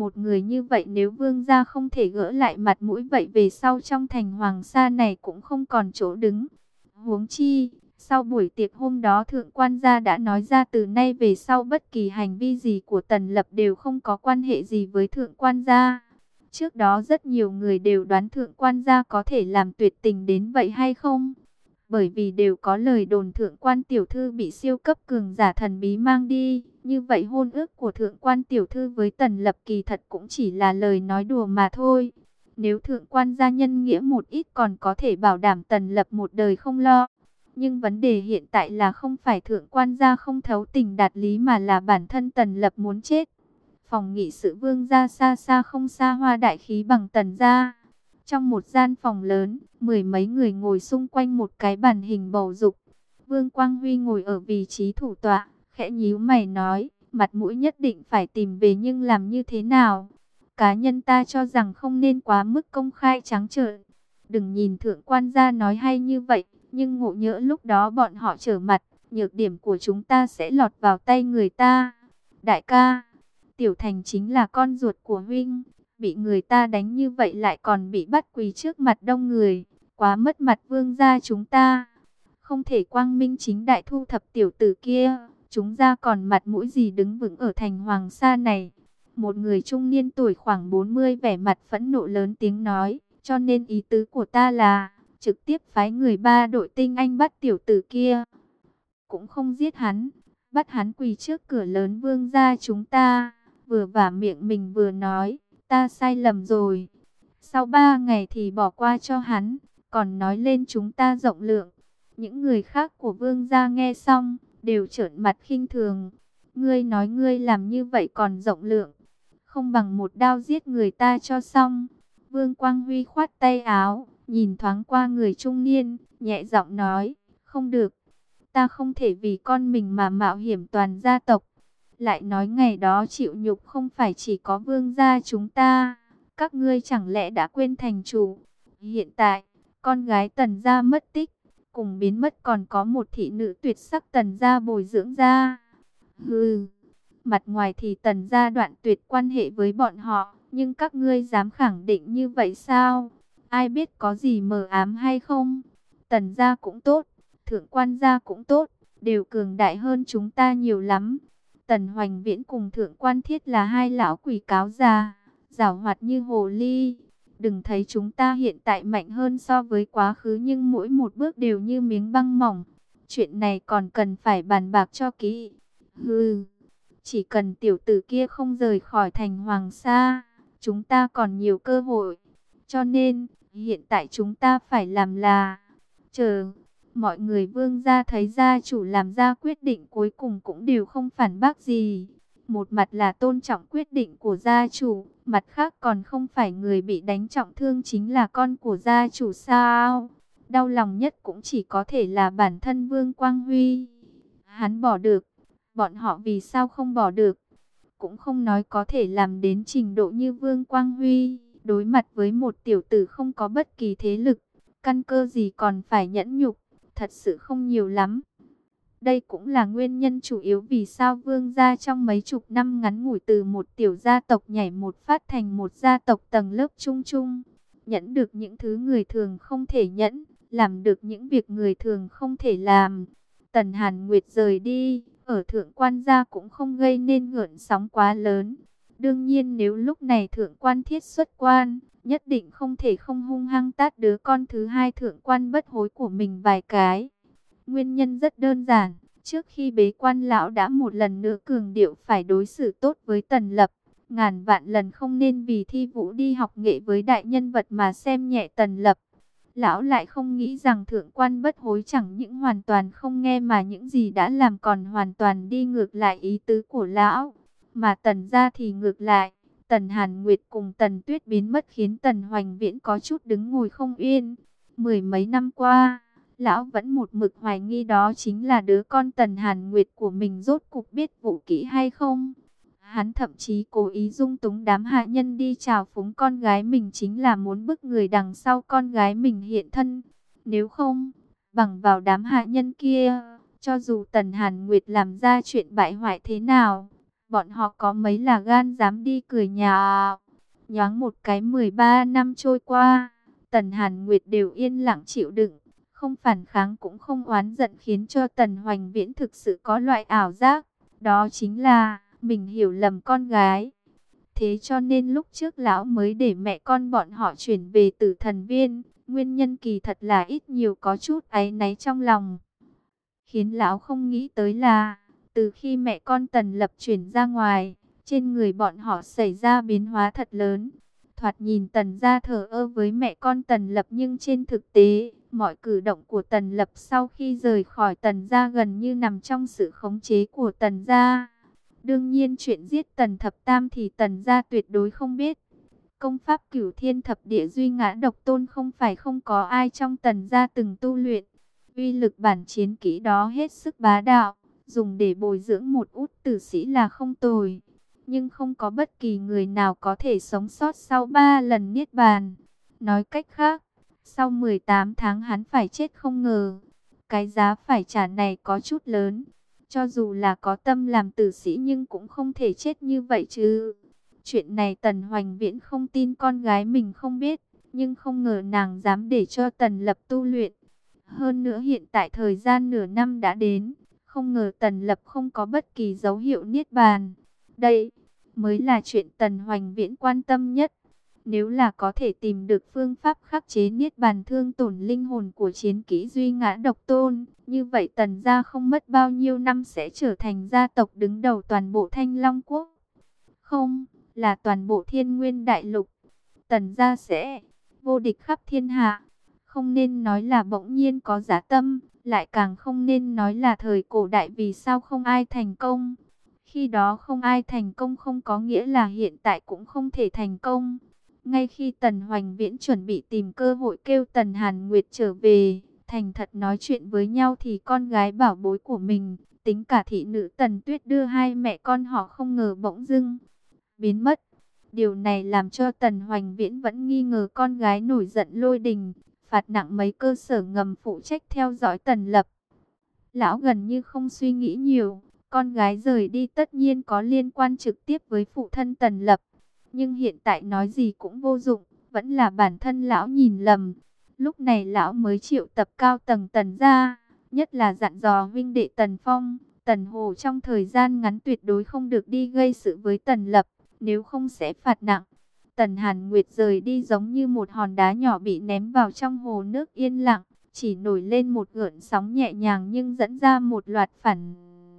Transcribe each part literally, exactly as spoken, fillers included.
Một người như vậy nếu vương gia không thể gỡ lại mặt mũi, vậy về sau trong thành Hoàng Sa này cũng không còn chỗ đứng. Huống chi, sau buổi tiệc hôm đó thượng quan gia đã nói ra từ nay về sau bất kỳ hành vi gì của Tần Lập đều không có quan hệ gì với thượng quan gia. Trước đó rất nhiều người đều đoán thượng quan gia có thể làm tuyệt tình đến vậy hay không? Bởi vì đều có lời đồn thượng quan tiểu thư bị siêu cấp cường giả thần bí mang đi. Như vậy hôn ước của thượng quan tiểu thư với Tần Lập kỳ thật cũng chỉ là lời nói đùa mà thôi. Nếu thượng quan gia nhân nghĩa một ít còn có thể bảo đảm Tần Lập một đời không lo. Nhưng vấn đề hiện tại là không phải thượng quan gia không thấu tình đạt lý mà là bản thân Tần Lập muốn chết. Phòng nghị sự vương gia xa xa không xa hoa đại khí bằng Tần gia. Trong một gian phòng lớn, mười mấy người ngồi xung quanh một cái bàn hình bầu dục. Vương Quang Huy ngồi ở vị trí thủ tọa, khẽ nhíu mày nói, mặt mũi nhất định phải tìm về nhưng làm như thế nào? Cá nhân ta cho rằng không nên quá mức công khai trắng trợn. Đừng nhìn thượng quan gia nói hay như vậy, nhưng ngộ nhỡ lúc đó bọn họ trở mặt, nhược điểm của chúng ta sẽ lọt vào tay người ta. Đại ca, Tiểu Thành chính là con ruột của huynh, bị người ta đánh như vậy lại còn bị bắt quỳ trước mặt đông người, quá mất mặt vương gia chúng ta. Không thể quang minh chính đại thu thập tiểu tử kia, chúng ta còn mặt mũi gì đứng vững ở thành Hoàng Sa này. Một người trung niên tuổi khoảng bốn mươi vẻ mặt phẫn nộ lớn tiếng nói, cho nên ý tứ của ta là trực tiếp phái người ba đội tinh anh bắt tiểu tử kia. Cũng không giết hắn, bắt hắn quỳ trước cửa lớn vương gia chúng ta. Vừa vả miệng mình vừa nói, ta sai lầm rồi. Sau ba ngày thì bỏ qua cho hắn, còn nói lên chúng ta rộng lượng. Những người khác của vương gia nghe xong, đều trợn mặt khinh thường. Ngươi nói ngươi làm như vậy còn rộng lượng, không bằng một đao giết người ta cho xong. Vương Quang Huy khoát tay áo, nhìn thoáng qua người trung niên, nhẹ giọng nói, không được. Ta không thể vì con mình mà mạo hiểm toàn gia tộc. Lại nói ngày đó chịu nhục không phải chỉ có vương gia chúng ta. Các ngươi chẳng lẽ đã quên thành chủ. Hiện tại, con gái Tần gia mất tích, cùng biến mất còn có một thị nữ tuyệt sắc Tần gia bồi dưỡng ra. Hừ, mặt ngoài thì Tần gia đoạn tuyệt quan hệ với bọn họ, nhưng các ngươi dám khẳng định như vậy sao? Ai biết có gì mờ ám hay không? Tần gia cũng tốt, thượng quan gia cũng tốt, đều cường đại hơn chúng ta nhiều lắm. Tần Hoành Viễn cùng thượng quan Thiết là hai lão quỷ cáo già, giảo hoạt như hồ ly. Đừng thấy chúng ta hiện tại mạnh hơn so với quá khứ, nhưng mỗi một bước đều như miếng băng mỏng. Chuyện này còn cần phải bàn bạc cho kỹ. Hừ, chỉ cần tiểu tử kia không rời khỏi thành Hoàng Sa, chúng ta còn nhiều cơ hội. Cho nên, hiện tại chúng ta phải làm là chờ. Mọi người vương gia thấy gia chủ làm ra quyết định cuối cùng cũng đều không phản bác gì. Một mặt là tôn trọng quyết định của gia chủ, mặt khác còn không phải người bị đánh trọng thương chính là con của gia chủ sao. Đau lòng nhất cũng chỉ có thể là bản thân Vương Quang Huy. Hắn bỏ được, bọn họ vì sao không bỏ được? Cũng không nói có thể làm đến trình độ như Vương Quang Huy, đối mặt với một tiểu tử không có bất kỳ thế lực, căn cơ gì còn phải nhẫn nhục, thật sự không nhiều lắm. Đây cũng là nguyên nhân chủ yếu vì sao vương gia trong mấy chục năm ngắn ngủi từ một tiểu gia tộc nhảy một phát thành một gia tộc tầng lớp trung trung. Nhẫn được những thứ người thường không thể nhẫn, làm được những việc người thường không thể làm. Tần Hàn Nguyệt rời đi, ở thượng quan gia cũng không gây nên gợn sóng quá lớn. Đương nhiên nếu lúc này thượng quan Thiết xuất quan, nhất định không thể không hung hăng tát đứa con thứ hai thượng quan bất hối của mình vài cái. Nguyên nhân rất đơn giản, trước khi bế quan lão đã một lần nữa cường điệu phải đối xử tốt với Tần Lập. Ngàn vạn lần không nên vì thi vũ đi học nghệ với đại nhân vật mà xem nhẹ Tần Lập. Lão lại không nghĩ rằng thượng quan bất hối chẳng những hoàn toàn không nghe mà những gì đã làm còn hoàn toàn đi ngược lại ý tứ của lão. Mà Tần gia thì ngược lại, Tần Hàn Nguyệt cùng Tần Tuyết biến mất khiến Tần Hoành Viễn có chút đứng ngồi không yên. Mười mấy năm qua, lão vẫn một mực hoài nghi đó chính là đứa con Tần Hàn Nguyệt của mình rốt cục biết vũ kỹ hay không. Hắn thậm chí cố ý dung túng đám hạ nhân đi chào phúng con gái mình chính là muốn bức người đằng sau con gái mình hiện thân. Nếu không, bằng vào đám hạ nhân kia, cho dù Tần Hàn Nguyệt làm ra chuyện bại hoại thế nào, bọn họ có mấy là gan dám đi cười nhạo. Nhoáng một cái mười ba năm trôi qua, Tần Hàn Nguyệt đều yên lặng chịu đựng, không phản kháng cũng không oán giận, khiến cho Tần Hoành Viễn thực sự có loại ảo giác, đó chính là mình hiểu lầm con gái. Thế cho nên lúc trước lão mới để mẹ con bọn họ chuyển về Tử Thần Viên, nguyên nhân kỳ thật là ít nhiều có chút áy náy trong lòng. Khiến lão không nghĩ tới là, từ khi mẹ con Tần Lập chuyển ra ngoài, trên người bọn họ xảy ra biến hóa thật lớn. Thoạt nhìn Tần gia thờ ơ với mẹ con Tần Lập, nhưng trên thực tế, mọi cử động của Tần Lập sau khi rời khỏi Tần gia gần như nằm trong sự khống chế của Tần gia. Đương nhiên chuyện giết Tần Thập Tam thì Tần gia tuyệt đối không biết. Công pháp Cửu Thiên Thập Địa Duy Ngã Độc Tôn không phải không có ai trong Tần gia từng tu luyện. Uy lực bản chiến kỹ đó hết sức bá đạo, dùng để bồi dưỡng một út tử sĩ là không tồi. Nhưng không có bất kỳ người nào có thể sống sót sau ba lần niết bàn. Nói cách khác, sau mười tám tháng hắn phải chết không ngờ. Cái giá phải trả này có chút lớn. Cho dù là có tâm làm tử sĩ nhưng cũng không thể chết như vậy chứ. Chuyện này Tần Hoành Viễn không tin con gái mình không biết, nhưng không ngờ nàng dám để cho Tần Lập tu luyện. Hơn nữa hiện tại thời gian nửa năm đã đến, không ngờ Tần Lập không có bất kỳ dấu hiệu niết bàn. Đây mới là chuyện Tần Hoành Viễn quan tâm nhất. Nếu là có thể tìm được phương pháp khắc chế niết bàn thương tổn linh hồn của chiến kỹ Duy Ngã Độc Tôn, như vậy Tần gia không mất bao nhiêu năm sẽ trở thành gia tộc đứng đầu toàn bộ Thanh Long Quốc. Không, là toàn bộ Thiên Nguyên Đại Lục. Tần gia sẽ vô địch khắp thiên hạ. Không nên nói là bỗng nhiên có giá tâm, lại càng không nên nói là thời cổ đại vì sao không ai thành công. Khi đó không ai thành công không có nghĩa là hiện tại cũng không thể thành công. Ngay khi Tần Hoành Viễn chuẩn bị tìm cơ hội kêu Tần Hàn Nguyệt trở về, thành thật nói chuyện với nhau, thì con gái bảo bối của mình, tính cả thị nữ Tần Tuyết đưa hai mẹ con họ không ngờ bỗng dưng biến mất. Điều này làm cho Tần Hoành Viễn vẫn nghi ngờ con gái nổi giận lôi đình, phạt nặng mấy cơ sở ngầm phụ trách theo dõi Tần Lập. Lão gần như không suy nghĩ nhiều, con gái rời đi tất nhiên có liên quan trực tiếp với phụ thân Tần Lập. Nhưng hiện tại nói gì cũng vô dụng, vẫn là bản thân lão nhìn lầm. Lúc này lão mới triệu tập cao tầng Tần gia, nhất là dặn dò huynh đệ Tần Phong, Tần Hồ trong thời gian ngắn tuyệt đối không được đi gây sự với Tần Lập, nếu không sẽ phạt nặng. Tần Hàn Nguyệt rời đi giống như một hòn đá nhỏ bị ném vào trong hồ nước yên lặng, chỉ nổi lên một gợn sóng nhẹ nhàng nhưng dẫn ra một loạt phản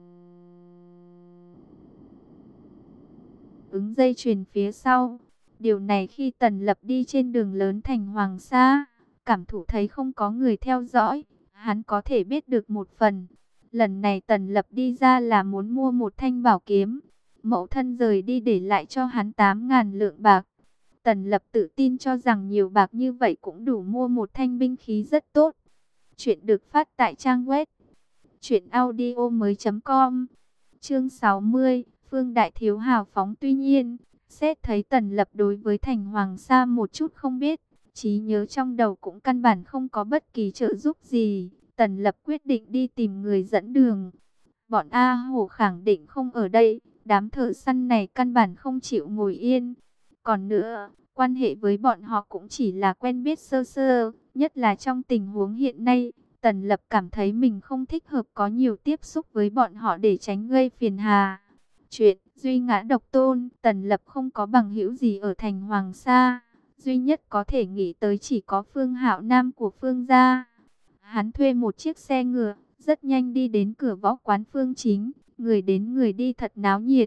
ứng dây chuyền phía sau. Điều này khi Tần Lập đi trên đường lớn thành Hoàng Sa, cảm thụ thấy không có người theo dõi, hắn có thể biết được một phần. Lần này Tần Lập đi ra là muốn mua một thanh bảo kiếm. Mẫu thân rời đi để lại cho hắn tám ngàn lượng bạc. Tần Lập tự tin cho rằng nhiều bạc như vậy cũng đủ mua một thanh binh khí rất tốt. Chuyện được phát tại trang web truyện audio mới chấm com. Chương sáu mươi, Phương Đại Thiếu hào phóng. Tuy nhiên, xét thấy Tần Lập đối với thành Hoàng Sa một chút không biết, trí nhớ trong đầu cũng căn bản không có bất kỳ trợ giúp gì. Tần Lập quyết định đi tìm người dẫn đường. Bọn A Hổ khẳng định không ở đây, đám thợ săn này căn bản không chịu ngồi yên. Còn nữa, quan hệ với bọn họ cũng chỉ là quen biết sơ sơ, nhất là trong tình huống hiện nay. Tần Lập cảm thấy mình không thích hợp có nhiều tiếp xúc với bọn họ để tránh gây phiền hà. Chuyện Duy Ngã Độc Tôn, Tần Lập không có bằng hữu gì ở thành Hoàng Sa, duy nhất có thể nghĩ tới chỉ có Phương Hạo Nam của Phương gia. Hắn thuê một chiếc xe ngựa, rất nhanh đi đến cửa võ quán Phương Chính, người đến người đi thật náo nhiệt.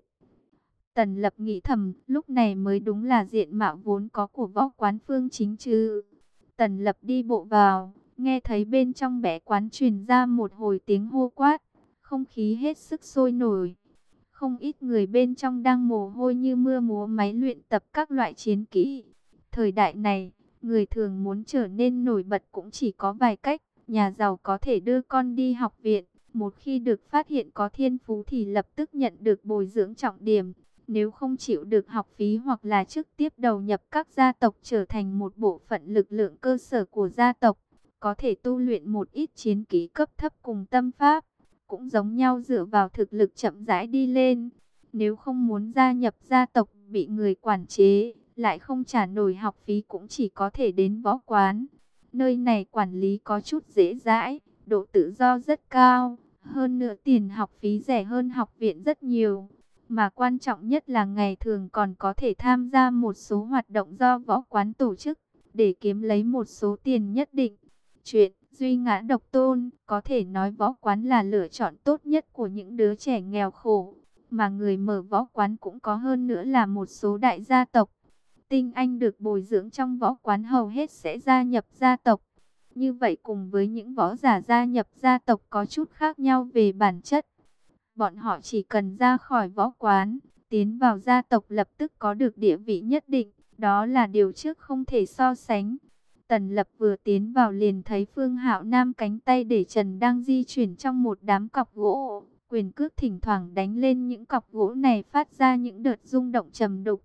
Tần Lập nghĩ thầm, lúc này mới đúng là diện mạo vốn có của võ quán Phương Chính chứ. Tần Lập đi bộ vào, nghe thấy bên trong bẽ quán truyền ra một hồi tiếng hô quát, không khí hết sức sôi nổi. Không ít người bên trong đang mồ hôi như mưa múa máy luyện tập các loại chiến kỹ. Thời đại này, người thường muốn trở nên nổi bật cũng chỉ có vài cách. Nhà giàu có thể đưa con đi học viện, một khi được phát hiện có thiên phú thì lập tức nhận được bồi dưỡng trọng điểm. Nếu không chịu được học phí hoặc là trực tiếp đầu nhập các gia tộc trở thành một bộ phận lực lượng cơ sở của gia tộc, có thể tu luyện một ít chiến kỹ cấp thấp cùng tâm pháp, cũng giống nhau dựa vào thực lực chậm rãi đi lên. Nếu không muốn gia nhập gia tộc bị người quản chế, lại không trả nổi học phí cũng chỉ có thể đến võ quán. Nơi này quản lý có chút dễ dãi, độ tự do rất cao, hơn nữa tiền học phí rẻ hơn học viện rất nhiều. Mà quan trọng nhất là ngày thường còn có thể tham gia một số hoạt động do võ quán tổ chức, để kiếm lấy một số tiền nhất định. Chuyện Duy Ngã Độc Tôn có thể nói võ quán là lựa chọn tốt nhất của những đứa trẻ nghèo khổ. Mà người mở võ quán cũng có hơn nữa là một số đại gia tộc. Tinh anh được bồi dưỡng trong võ quán hầu hết sẽ gia nhập gia tộc. Như vậy cùng với những võ giả gia nhập gia tộc có chút khác nhau về bản chất. Bọn họ chỉ cần ra khỏi võ quán, tiến vào gia tộc lập tức có được địa vị nhất định. Đó là điều trước không thể so sánh. Tần Lập vừa tiến vào liền thấy Phương Hạo Nam cánh tay để trần đang di chuyển trong một đám cọc gỗ. Quyền cước thỉnh thoảng đánh lên những cọc gỗ này phát ra những đợt rung động trầm đục.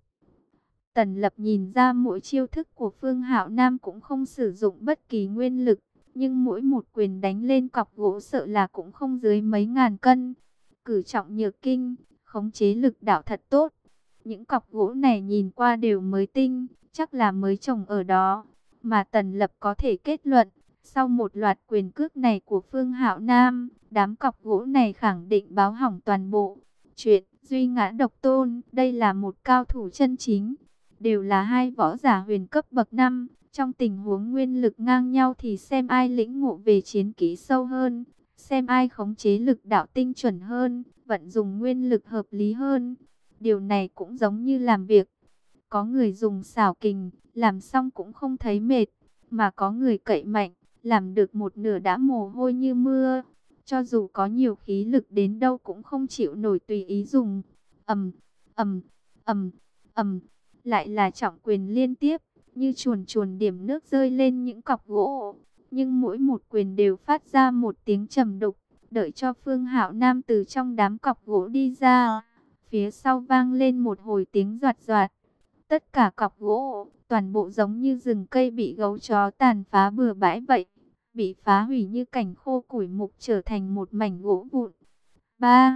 Tần Lập nhìn ra mỗi chiêu thức của Phương Hạo Nam cũng không sử dụng bất kỳ nguyên lực. Nhưng mỗi một quyền đánh lên cọc gỗ sợ là cũng không dưới mấy ngàn cân. Cử trọng nhược kinh, khống chế lực đạo thật tốt. Những cọc gỗ này nhìn qua đều mới tinh, chắc là mới trồng ở đó. Mà Tần Lập có thể kết luận, sau một loạt quyền cước này của Phương Hạo Nam, đám cọc gỗ này khẳng định báo hỏng toàn bộ. Chuyện Duy Ngã Độc Tôn, đây là một cao thủ chân chính. Đều là hai võ giả huyền cấp bậc năm. Trong tình huống nguyên lực ngang nhau thì xem ai lĩnh ngộ về chiến kỹ sâu hơn. Xem ai khống chế lực đạo tinh chuẩn hơn, vận dụng nguyên lực hợp lý hơn. Điều này cũng giống như làm việc. Có người dùng xảo kình, làm xong cũng không thấy mệt. Mà có người cậy mạnh, làm được một nửa đã mồ hôi như mưa. Cho dù có nhiều khí lực đến đâu cũng không chịu nổi tùy ý dùng. Ầm, ầm, ầm, ầm, lại là trọng quyền liên tiếp, như chuồn chuồn điểm nước rơi lên những cọc gỗ. Nhưng mỗi một quyền đều phát ra một tiếng trầm đục. Đợi cho Phương Hạo Nam từ trong đám cọc gỗ đi ra, phía sau vang lên một hồi tiếng doạt doạt. Tất cả cọc gỗ, toàn bộ giống như rừng cây bị gấu chó tàn phá bừa bãi vậy, bị phá hủy như cảnh khô củi mục trở thành một mảnh gỗ vụn. Ba,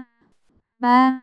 ba,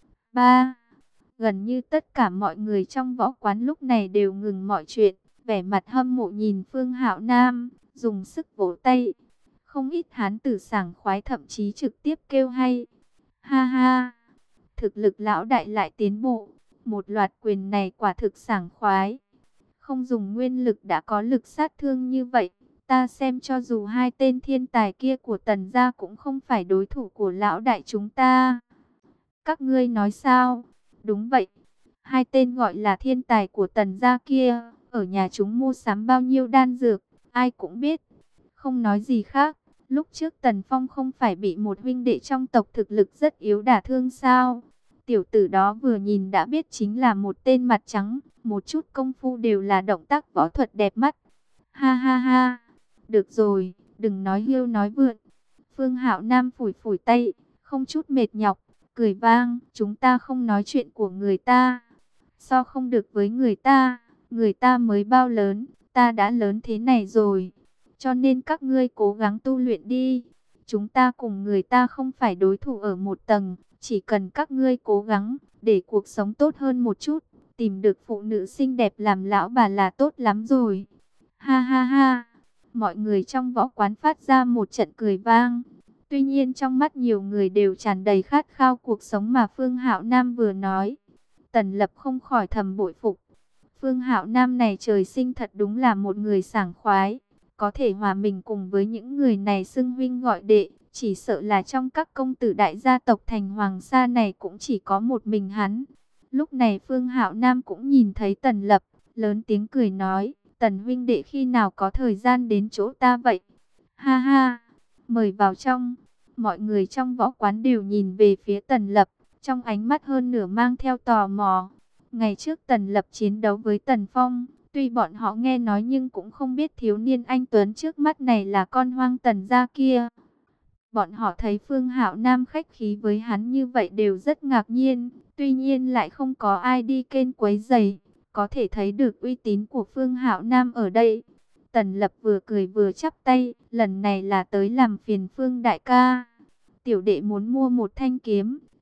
ba. Gần như tất cả mọi người trong võ quán lúc này đều ngừng mọi chuyện, vẻ mặt hâm mộ nhìn Phương Hạo Nam, dùng sức vỗ tay. Không ít hán tử sảng khoái thậm chí trực tiếp kêu hay. Ha ha, thực lực lão đại lại tiến bộ. Một loạt quyền này quả thực sảng khoái. Không dùng nguyên lực đã có lực sát thương như vậy. Ta xem cho dù hai tên thiên tài kia của Tần gia cũng không phải đối thủ của lão đại chúng ta. Các ngươi nói sao? Đúng vậy. Hai tên gọi là thiên tài của Tần gia kia, ở nhà chúng mua sắm bao nhiêu đan dược, ai cũng biết. Không nói gì khác, lúc trước Tần Phong không phải bị một huynh đệ trong tộc thực lực rất yếu đả thương sao? Tiểu tử đó vừa nhìn đã biết chính là một tên mặt trắng, một chút công phu đều là động tác võ thuật đẹp mắt. Ha ha ha, được rồi, đừng nói hiêu nói vượn. Phương Hạo Nam phủi phủi tay, không chút mệt nhọc, cười vang, chúng ta không nói chuyện của người ta. So không được với người ta, người ta mới bao lớn, ta đã lớn thế này rồi. Cho nên các ngươi cố gắng tu luyện đi. Chúng ta cùng người ta không phải đối thủ ở một tầng. Chỉ cần các ngươi cố gắng, để cuộc sống tốt hơn một chút. Tìm được phụ nữ xinh đẹp làm lão bà là tốt lắm rồi. Ha ha ha. Mọi người trong võ quán phát ra một trận cười vang. Tuy nhiên trong mắt nhiều người đều tràn đầy khát khao cuộc sống mà Phương Hạo Nam vừa nói. Tần Lập không khỏi thầm bội phục. Phương Hạo Nam này trời sinh thật đúng là một người sảng khoái. Có thể hòa mình cùng với những người này xưng huynh gọi đệ. Chỉ sợ là trong các công tử đại gia tộc thành Hoàng Sa này cũng chỉ có một mình hắn. Lúc này Phương Hạo Nam cũng nhìn thấy Tần Lập, lớn tiếng cười nói, Tần huynh đệ khi nào có thời gian đến chỗ ta vậy? Ha ha, mời vào trong. Mọi người trong võ quán đều nhìn về phía Tần Lập, trong ánh mắt hơn nửa mang theo tò mò. Ngày trước Tần Lập chiến đấu với Tần Phong, tuy bọn họ nghe nói nhưng cũng không biết thiếu niên anh tuấn trước mắt này là con hoang Tần gia kia. Bọn họ thấy Phương Hạo Nam khách khí với hắn như vậy đều rất ngạc nhiên, tuy nhiên lại không có ai đi kênh quấy rầy, có thể thấy được uy tín của Phương Hạo Nam ở đây. Tần Lập vừa cười vừa chắp tay, lần này là tới làm phiền Phương đại ca. Tiểu đệ muốn mua một thanh kiếm,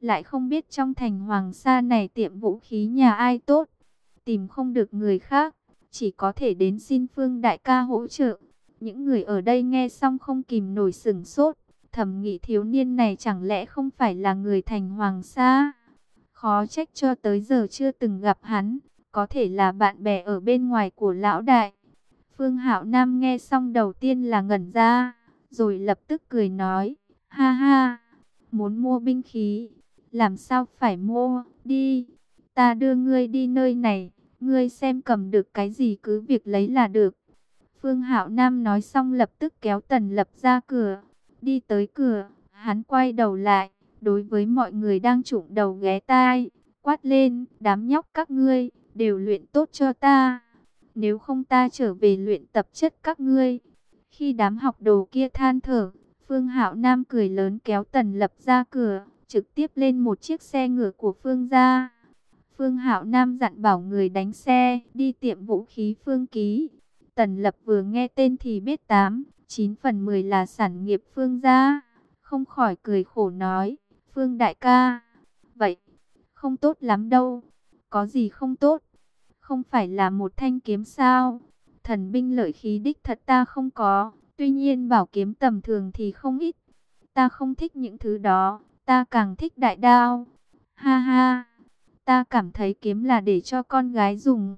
lại không biết trong thành Hoàng Sa này tiệm vũ khí nhà ai tốt. Tìm không được người khác, chỉ có thể đến xin Phương đại ca hỗ trợ. Những người ở đây nghe xong không kìm nổi sửng sốt, thầm nghĩ thiếu niên này chẳng lẽ không phải là người thành Hoàng Sa. Khó trách cho tới giờ chưa từng gặp hắn, có thể là bạn bè ở bên ngoài của lão đại. Phương Hạo Nam nghe xong đầu tiên là ngẩn ra, rồi lập tức cười nói, ha ha, muốn mua binh khí, làm sao phải mua, đi, ta đưa ngươi đi nơi này, ngươi xem cầm được cái gì cứ việc lấy là được. Phương Hạo Nam nói xong lập tức kéo Tần Lập ra cửa, đi tới cửa, hắn quay đầu lại, đối với mọi người đang trụng đầu ghé tai, quát lên, đám nhóc các ngươi, đều luyện tốt cho ta. Nếu không ta trở về luyện tập chất các ngươi. Khi đám học đồ kia than thở, Phương Hạo Nam cười lớn kéo Tần Lập ra cửa, trực tiếp lên một chiếc xe ngựa của Phương gia. Phương Hạo Nam dặn bảo người đánh xe, đi tiệm vũ khí Phương Ký. Tần Lập vừa nghe tên thì biết tám, chín phần mười là sản nghiệp Phương gia. Không khỏi cười khổ nói, Phương đại ca, vậy, không tốt lắm đâu. Có gì không tốt? Không phải là một thanh kiếm sao? Thần binh lợi khí đích thật ta không có, tuy nhiên bảo kiếm tầm thường thì không ít. Ta không thích những thứ đó, ta càng thích đại đao. Ha ha, ta cảm thấy kiếm là để cho con gái dùng.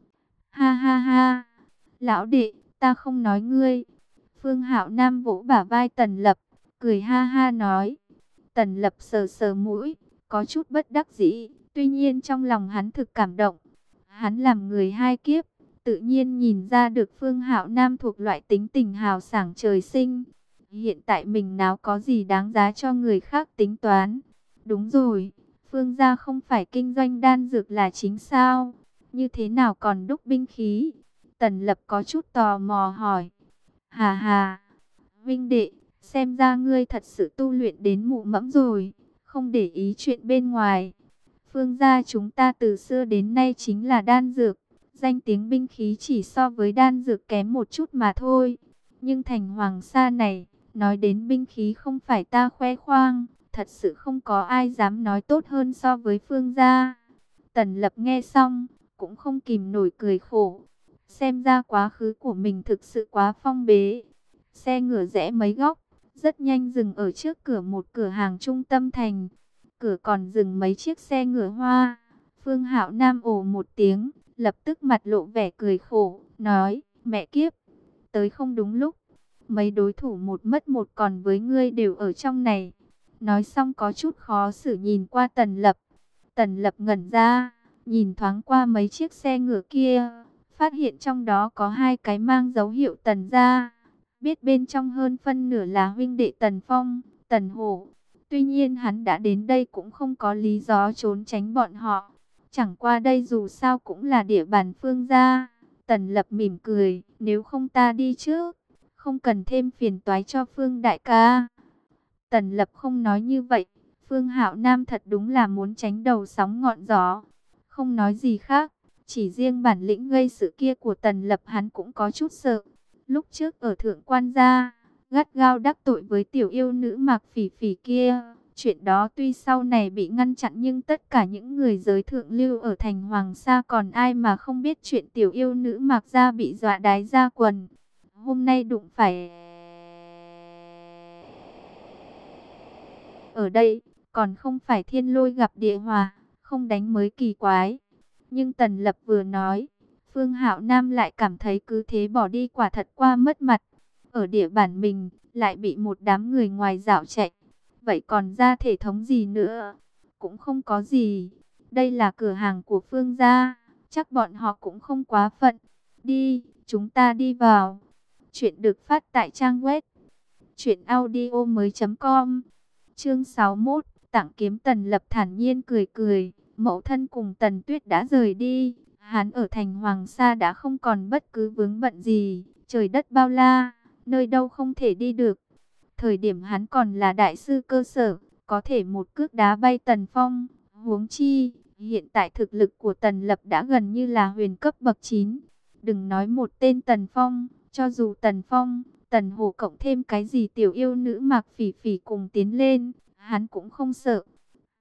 Ha ha ha, lão đệ, ta không nói ngươi. Phương Hạo Nam vỗ bả vai Tần Lập, cười ha ha nói. Tần Lập sờ sờ mũi, có chút bất đắc dĩ, tuy nhiên trong lòng hắn thực cảm động. Hắn làm người hai kiếp, tự nhiên nhìn ra được Phương Hạo Nam thuộc loại tính tình hào sảng trời sinh. Hiện tại mình nào có gì đáng giá cho người khác tính toán. Đúng rồi, Phương gia không phải kinh doanh đan dược là chính sao? Như thế nào còn đúc binh khí? Tần Lập có chút tò mò hỏi. Hà hà, Vinh đệ, xem ra ngươi thật sự tu luyện đến mụ mẫm rồi, không để ý chuyện bên ngoài. Phương gia chúng ta từ xưa đến nay chính là đan dược, danh tiếng binh khí chỉ so với đan dược kém một chút mà thôi. Nhưng thành Hoàng Sa này, nói đến binh khí không phải ta khoe khoang, thật sự không có ai dám nói tốt hơn so với Phương gia. Tần Lập nghe xong, cũng không kìm nổi cười khổ. Xem ra quá khứ của mình thực sự quá phong bế. Xe ngựa rẽ mấy góc, rất nhanh dừng ở trước cửa một cửa hàng trung tâm thành. Cửa còn dừng mấy chiếc xe ngựa hoa. Phương Hạo Nam ồ một tiếng, lập tức mặt lộ vẻ cười khổ, nói, mẹ kiếp, tới không đúng lúc. Mấy đối thủ một mất một còn với ngươi đều ở trong này. Nói xong có chút khó xử nhìn qua Tần Lập. Tần Lập ngẩn ra, nhìn thoáng qua mấy chiếc xe ngựa kia, phát hiện trong đó có hai cái mang dấu hiệu Tần gia. Biết bên trong hơn phân nửa là huynh đệ Tần Phong, Tần Hổ. Tuy nhiên hắn đã đến đây cũng không có lý do trốn tránh bọn họ. Chẳng qua đây dù sao cũng là địa bàn Phương gia. Tần Lập mỉm cười, nếu không ta đi trước, không cần thêm phiền toái cho Phương đại ca. Tần Lập không nói như vậy, Phương Hạo Nam thật đúng là muốn tránh đầu sóng ngọn gió. Không nói gì khác, chỉ riêng bản lĩnh gây sự kia của Tần Lập hắn cũng có chút sợ. Lúc trước ở Thượng Quan gia, gắt gao đắc tội với tiểu yêu nữ Mạc Phỉ Phỉ kia. Chuyện đó tuy sau này bị ngăn chặn nhưng tất cả những người giới thượng lưu ở thành Hoàng Sa còn ai mà không biết chuyện tiểu yêu nữ Mạc gia bị dọa đái ra quần. Hôm nay đụng phải ở đây, còn không phải thiên lôi gặp địa hòa, không đánh mới kỳ quái. Nhưng Tần Lập vừa nói, Phương Hạo Nam lại cảm thấy cứ thế bỏ đi quả thật qua mất mặt. Ở địa bản mình, lại bị một đám người ngoài dạo chạy. Vậy còn ra thể thống gì nữa? Cũng không có gì. Đây là cửa hàng của Phương gia, chắc bọn họ cũng không quá phận. Đi, chúng ta đi vào. Chuyện được phát tại trang web truyện audio mới chấm com. Chương sáu mươi mốt, Tặng kiếm. Tần Lập thản nhiên cười cười, mẫu thân cùng Tần Tuyết đã rời đi, hắn ở thành Hoàng Sa đã không còn bất cứ vướng bận gì, trời đất bao la, nơi đâu không thể đi được. Thời điểm hắn còn là đại sư cơ sở, có thể một cước đá bay Tần Phong, huống chi, hiện tại thực lực của Tần Lập đã gần như là huyền cấp bậc chín. Đừng nói một tên Tần Phong, cho dù Tần Phong, Tần Hổ cộng thêm cái gì tiểu yêu nữ Mạc Phỉ Phỉ cùng tiến lên, hắn cũng không sợ.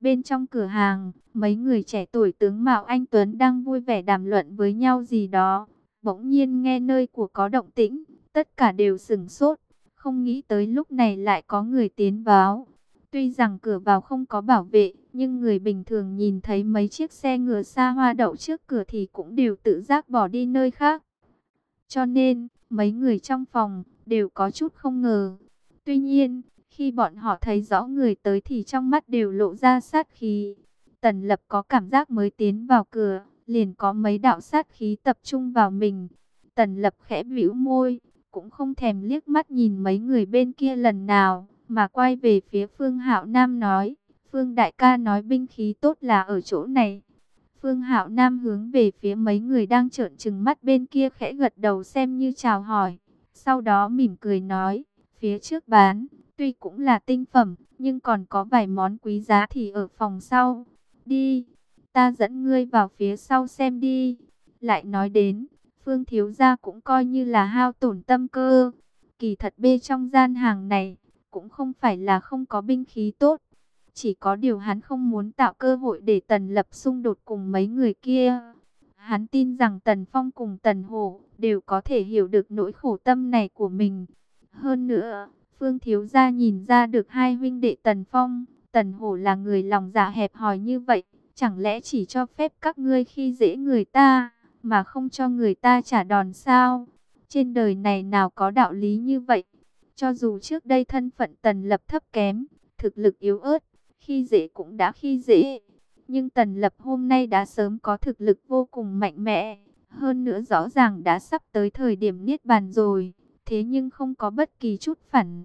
Bên trong cửa hàng, mấy người trẻ tuổi tướng mạo anh tuấn đang vui vẻ đàm luận với nhau gì đó. Bỗng nhiên nghe nơi của có động tĩnh, tất cả đều sửng sốt, không nghĩ tới lúc này lại có người tiến vào. Tuy rằng cửa vào không có bảo vệ, nhưng người bình thường nhìn thấy mấy chiếc xe ngựa xa hoa đậu trước cửa thì cũng đều tự giác bỏ đi nơi khác. Cho nên, mấy người trong phòng đều có chút không ngờ. Tuy nhiên, khi bọn họ thấy rõ người tới thì trong mắt đều lộ ra sát khí. Tần Lập có cảm giác mới tiến vào cửa, liền có mấy đạo sát khí tập trung vào mình. Tần Lập khẽ bĩu môi, cũng không thèm liếc mắt nhìn mấy người bên kia lần nào, mà quay về phía Phương Hạo Nam nói, Phương đại ca nói binh khí tốt là ở chỗ này. Phương Hạo Nam hướng về phía mấy người đang trợn trừng mắt bên kia khẽ gật đầu xem như chào hỏi. Sau đó mỉm cười nói, phía trước bán, tuy cũng là tinh phẩm, nhưng còn có vài món quý giá thì ở phòng sau. Đi, ta dẫn ngươi vào phía sau xem đi. Lại nói đến, Phương thiếu gia cũng coi như là hao tổn tâm cơ. Kỳ thật bê trong gian hàng này, cũng không phải là không có binh khí tốt. Chỉ có điều hắn không muốn tạo cơ hội để Tần Lập xung đột cùng mấy người kia. Hắn tin rằng Tần Phong cùng Tần Hổ đều có thể hiểu được nỗi khổ tâm này của mình. Hơn nữa, Phương thiếu gia nhìn ra được hai huynh đệ Tần Phong, Tần Hổ là người lòng dạ hẹp hòi như vậy. Chẳng lẽ chỉ cho phép các ngươi khi dễ người ta, mà không cho người ta trả đòn sao? Trên đời này nào có đạo lý như vậy? Cho dù trước đây thân phận Tần Lập thấp kém, thực lực yếu ớt, khi dễ cũng đã khi dễ. Nhưng Tần Lập hôm nay đã sớm có thực lực vô cùng mạnh mẽ. Hơn nữa rõ ràng đã sắp tới thời điểm niết bàn rồi. Thế nhưng không có bất kỳ chút phản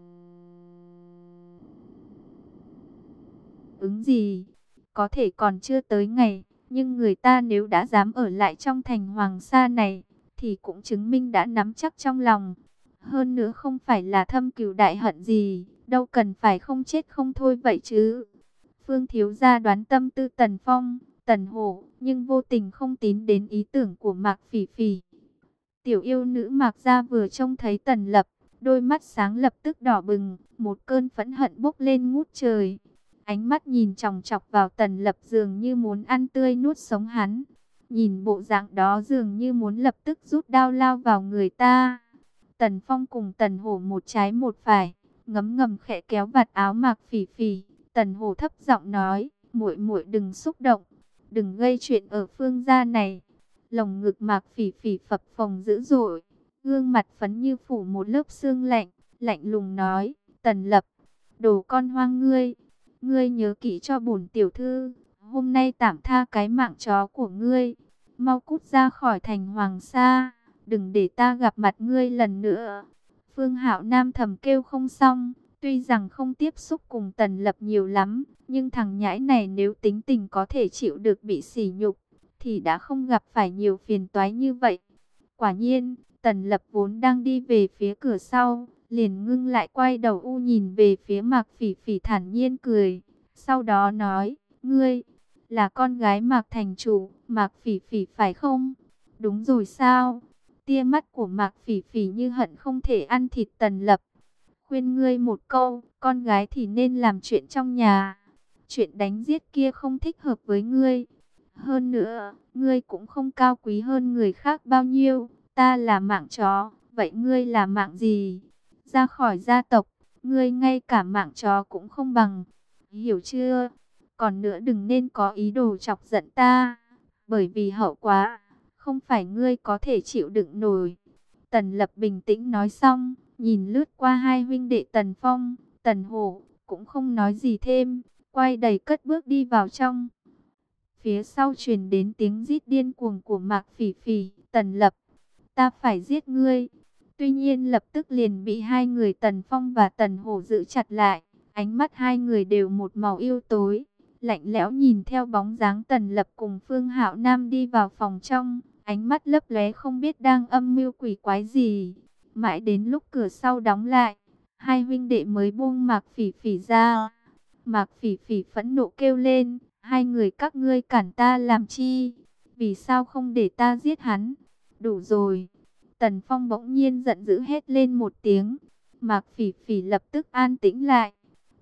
ứng gì. Có thể còn chưa tới ngày, nhưng người ta nếu đã dám ở lại trong thành Hoàng Sa này, thì cũng chứng minh đã nắm chắc trong lòng. Hơn nữa không phải là thâm cừu đại hận gì, đâu cần phải không chết không thôi vậy chứ. Phương thiếu gia đoán tâm tư Tần Phong, Tần Hổ, nhưng vô tình không tín đến ý tưởng của Mạc Phỉ Phỉ. Tiểu yêu nữ Mạc Gia vừa trông thấy Tần Lập, đôi mắt sáng lập tức đỏ bừng, một cơn phẫn hận bốc lên ngút trời. Ánh mắt nhìn chòng chọc vào Tần Lập dường như muốn ăn tươi nuốt sống hắn. Nhìn bộ dạng đó dường như muốn lập tức rút đao lao vào người ta. Tần Phong cùng Tần Hổ một trái một phải, ngấm ngầm khẽ kéo vạt áo Mạc Phỉ Phỉ. Tần Hổ thấp giọng nói, muội muội đừng xúc động, đừng gây chuyện ở Phương gia này. Lồng ngực Mạc Phỉ Phỉ phập phồng dữ dội, gương mặt phấn như phủ một lớp sương lạnh, lạnh lùng nói, Tần Lập, đồ con hoang ngươi, ngươi nhớ kỹ cho bổn tiểu thư, hôm nay tạm tha cái mạng chó của ngươi, mau cút ra khỏi thành Hoàng Sa, đừng để ta gặp mặt ngươi lần nữa. Phương Hạo Nam thầm kêu không xong, tuy rằng không tiếp xúc cùng Tần Lập nhiều lắm, nhưng thằng nhãi này nếu tính tình có thể chịu được bị sỉ nhục, thì đã không gặp phải nhiều phiền toái như vậy. Quả nhiên, Tần Lập vốn đang đi về phía cửa sau, liền ngưng lại quay đầu u nhìn về phía Mạc Phỉ Phỉ thản nhiên cười. Sau đó nói, ngươi, là con gái Mạc thành chủ, Mạc Phỉ Phỉ phải không? Đúng rồi sao? Tia mắt của Mạc Phỉ Phỉ như hận không thể ăn thịt Tần Lập. Khuyên ngươi một câu, con gái thì nên làm chuyện trong nhà. Chuyện đánh giết kia không thích hợp với ngươi. Hơn nữa, ngươi cũng không cao quý hơn người khác bao nhiêu. Ta là mạng chó, vậy ngươi là mạng gì? Ra khỏi gia tộc, ngươi ngay cả mạng chó cũng không bằng. Hiểu chưa? Còn nữa đừng nên có ý đồ chọc giận ta. Bởi vì hậu quả, không phải ngươi có thể chịu đựng nổi. Tần Lập bình tĩnh nói xong, nhìn lướt qua hai huynh đệ Tần Phong, Tần Hổ, cũng không nói gì thêm, quay đầy cất bước đi vào trong. Phía sau truyền đến tiếng rít điên cuồng của Mạc Phỉ Phỉ, Tần Lập, ta phải giết ngươi. Tuy nhiên lập tức liền bị hai người Tần Phong và Tần Hổ giữ chặt lại, ánh mắt hai người đều một màu yêu tối, lạnh lẽo nhìn theo bóng dáng Tần Lập cùng Phương Hạo Nam đi vào phòng trong, ánh mắt lấp lóe không biết đang âm mưu quỷ quái gì. Mãi đến lúc cửa sau đóng lại, hai huynh đệ mới buông Mạc Phỉ Phỉ ra. Mạc Phỉ Phỉ phẫn nộ kêu lên, hai người các ngươi cản ta làm chi? Vì sao không để ta giết hắn? Đủ rồi. Tần Phong bỗng nhiên giận dữ hét lên một tiếng. Mạc Phỉ Phỉ lập tức an tĩnh lại.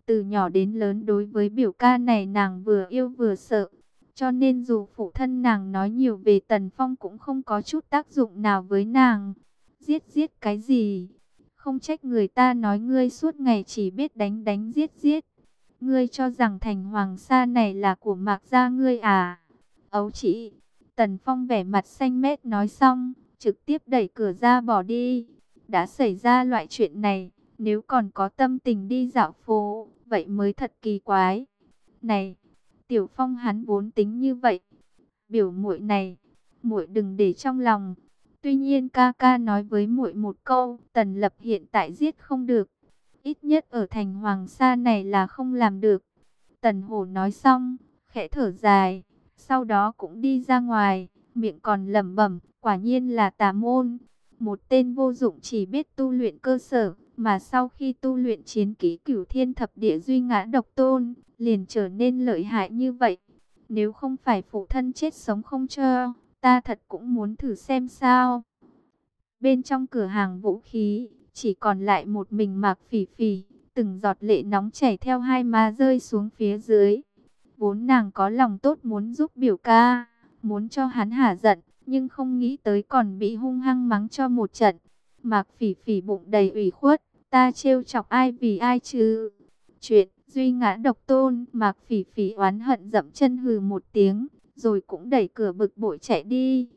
Từ nhỏ đến lớn đối với biểu ca này nàng vừa yêu vừa sợ. Cho nên dù phụ thân nàng nói nhiều về Tần Phong cũng không có chút tác dụng nào với nàng. Giết giết cái gì? Không trách người ta nói ngươi suốt ngày chỉ biết đánh đánh giết giết. Ngươi cho rằng thành Hoàng Sa này là của Mạc gia ngươi à? Ấu chỉ. Tần Phong vẻ mặt xanh mét nói xong, trực tiếp đẩy cửa ra bỏ đi. Đã xảy ra loại chuyện này, nếu còn có tâm tình đi dạo phố, vậy mới thật kỳ quái. Này, Tiểu Phong hắn vốn tính như vậy. Biểu muội này, muội đừng để trong lòng. Tuy nhiên ca ca nói với muội một câu, Tần Lập hiện tại giết không được. Ít nhất ở thành Hoàng Sa này là không làm được. Tần Hổ nói xong, khẽ thở dài, sau đó cũng đi ra ngoài, miệng còn lẩm bẩm, quả nhiên là tà môn. Một tên vô dụng chỉ biết tu luyện cơ sở, mà sau khi tu luyện chiến kỹ Cửu Thiên Thập Địa Duy Ngã Độc Tôn, liền trở nên lợi hại như vậy. Nếu không phải phụ thân chết sống không cho, ta thật cũng muốn thử xem sao. Bên trong cửa hàng vũ khí, chỉ còn lại một mình Mạc Phỉ Phỉ, từng giọt lệ nóng chảy theo hai má rơi xuống phía dưới. Vốn nàng có lòng tốt muốn giúp biểu ca, muốn cho hắn hả giận, nhưng không nghĩ tới còn bị hung hăng mắng cho một trận. Mạc Phỉ Phỉ bụng đầy ủy khuất, ta trêu chọc ai vì ai chứ? Chuyện Duy Ngã Độc Tôn. Mạc Phỉ Phỉ oán hận dậm chân hừ một tiếng, rồi cũng đẩy cửa bực bội chạy đi.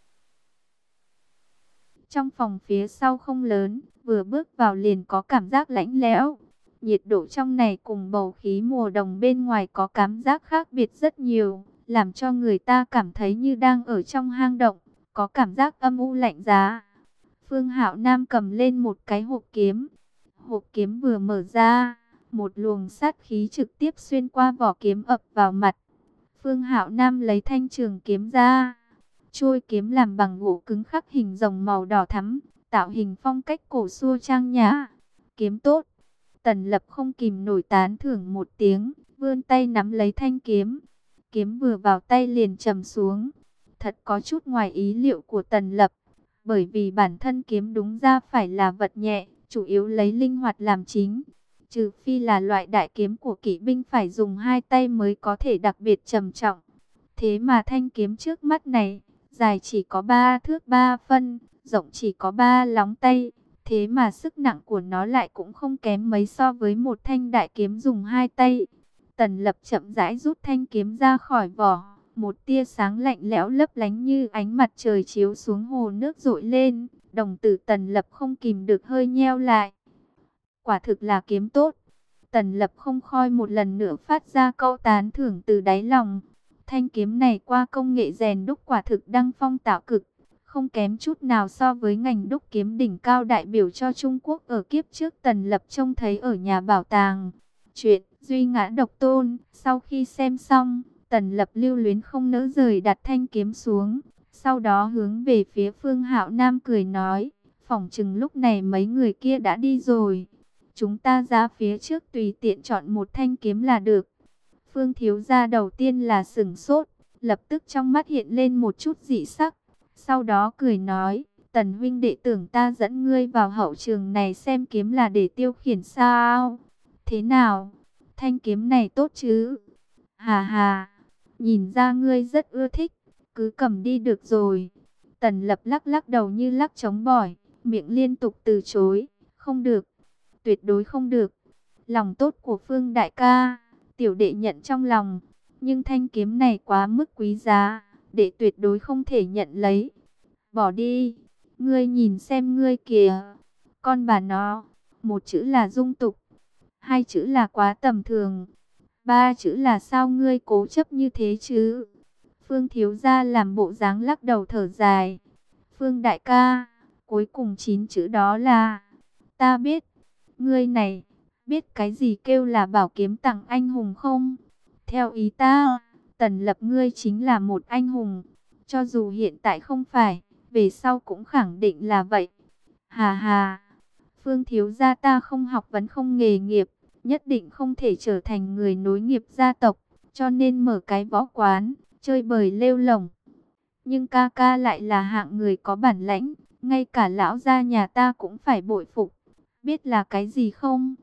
Trong phòng phía sau không lớn, vừa bước vào liền có cảm giác lạnh lẽo. Nhiệt độ trong này cùng bầu khí mùa đông bên ngoài có cảm giác khác biệt rất nhiều, làm cho người ta cảm thấy như đang ở trong hang động, có cảm giác âm u lạnh giá. Phương Hạo Nam cầm lên một cái hộp kiếm. Hộp kiếm vừa mở ra, một luồng sát khí trực tiếp xuyên qua vỏ kiếm ập vào mặt. Phương Hạo Nam lấy thanh trường kiếm ra. Trôi kiếm làm bằng gỗ cứng khắc hình rồng màu đỏ thắm, tạo hình phong cách cổ xưa trang nhã. Kiếm tốt. Tần Lập không kìm nổi tán thưởng một tiếng, vươn tay nắm lấy thanh kiếm. Kiếm vừa vào tay liền trầm xuống. Thật có chút ngoài ý liệu của Tần Lập, bởi vì bản thân kiếm đúng ra phải là vật nhẹ, chủ yếu lấy linh hoạt làm chính. Trừ phi là loại đại kiếm của kỵ binh phải dùng hai tay mới có thể đặc biệt trầm trọng. Thế mà thanh kiếm trước mắt này, dài chỉ có ba thước ba phân, rộng chỉ có ba lóng tay. Thế mà sức nặng của nó lại cũng không kém mấy so với một thanh đại kiếm dùng hai tay. Tần Lập chậm rãi rút thanh kiếm ra khỏi vỏ. Một tia sáng lạnh lẽo lấp lánh như ánh mặt trời chiếu xuống hồ nước rọi lên. Đồng tử Tần Lập không kìm được hơi nheo lại. Quả thực là kiếm tốt. Tần Lập không khoi một lần nữa phát ra câu tán thưởng từ đáy lòng. Thanh kiếm này qua công nghệ rèn đúc quả thực đăng phong tạo cực, không kém chút nào so với ngành đúc kiếm đỉnh cao đại biểu cho Trung Quốc ở kiếp trước Tần Lập trông thấy ở nhà bảo tàng. Chuyện Duy Ngã Độc Tôn. Sau khi xem xong, Tần Lập lưu luyến không nỡ rời đặt thanh kiếm xuống. Sau đó hướng về phía Phương Hạo Nam cười nói, phỏng chừng lúc này mấy người kia đã đi rồi. Chúng ta ra phía trước tùy tiện chọn một thanh kiếm là được. Phương thiếu gia đầu tiên là sửng sốt, lập tức trong mắt hiện lên một chút dị sắc. Sau đó cười nói, Tần huynh đệ tưởng ta dẫn ngươi vào hậu trường này xem kiếm là để tiêu khiển sao? Thế nào? Thanh kiếm này tốt chứ? Hà hà, nhìn ra ngươi rất ưa thích, cứ cầm đi được rồi. Tần Lập lắc lắc đầu như lắc trống bỏi, miệng liên tục từ chối, không được, tuyệt đối không được. Lòng tốt của Phương đại ca, tiểu đệ nhận trong lòng, nhưng thanh kiếm này quá mức quý giá, đệ tuyệt đối không thể nhận lấy. Bỏ đi, ngươi nhìn xem ngươi kìa, con bà nó, một chữ là dung tục, hai chữ là quá tầm thường, ba chữ là sao ngươi cố chấp như thế chứ? Phương thiếu gia làm bộ dáng lắc đầu thở dài. Phương đại ca, cuối cùng chín chữ đó là, ta biết, ngươi này, biết cái gì kêu là bảo kiếm tặng anh hùng không? Theo ý ta, Tần Lập ngươi chính là một anh hùng, cho dù hiện tại không phải, về sau cũng khẳng định là vậy. Hà hà, Phương thiếu gia ta không học vấn không nghề nghiệp, nhất định không thể trở thành người nối nghiệp gia tộc, cho nên mở cái võ quán, chơi bời lêu lổng. Nhưng ca ca lại là hạng người có bản lãnh, ngay cả lão gia nhà ta cũng phải bội phục. Biết là cái gì không?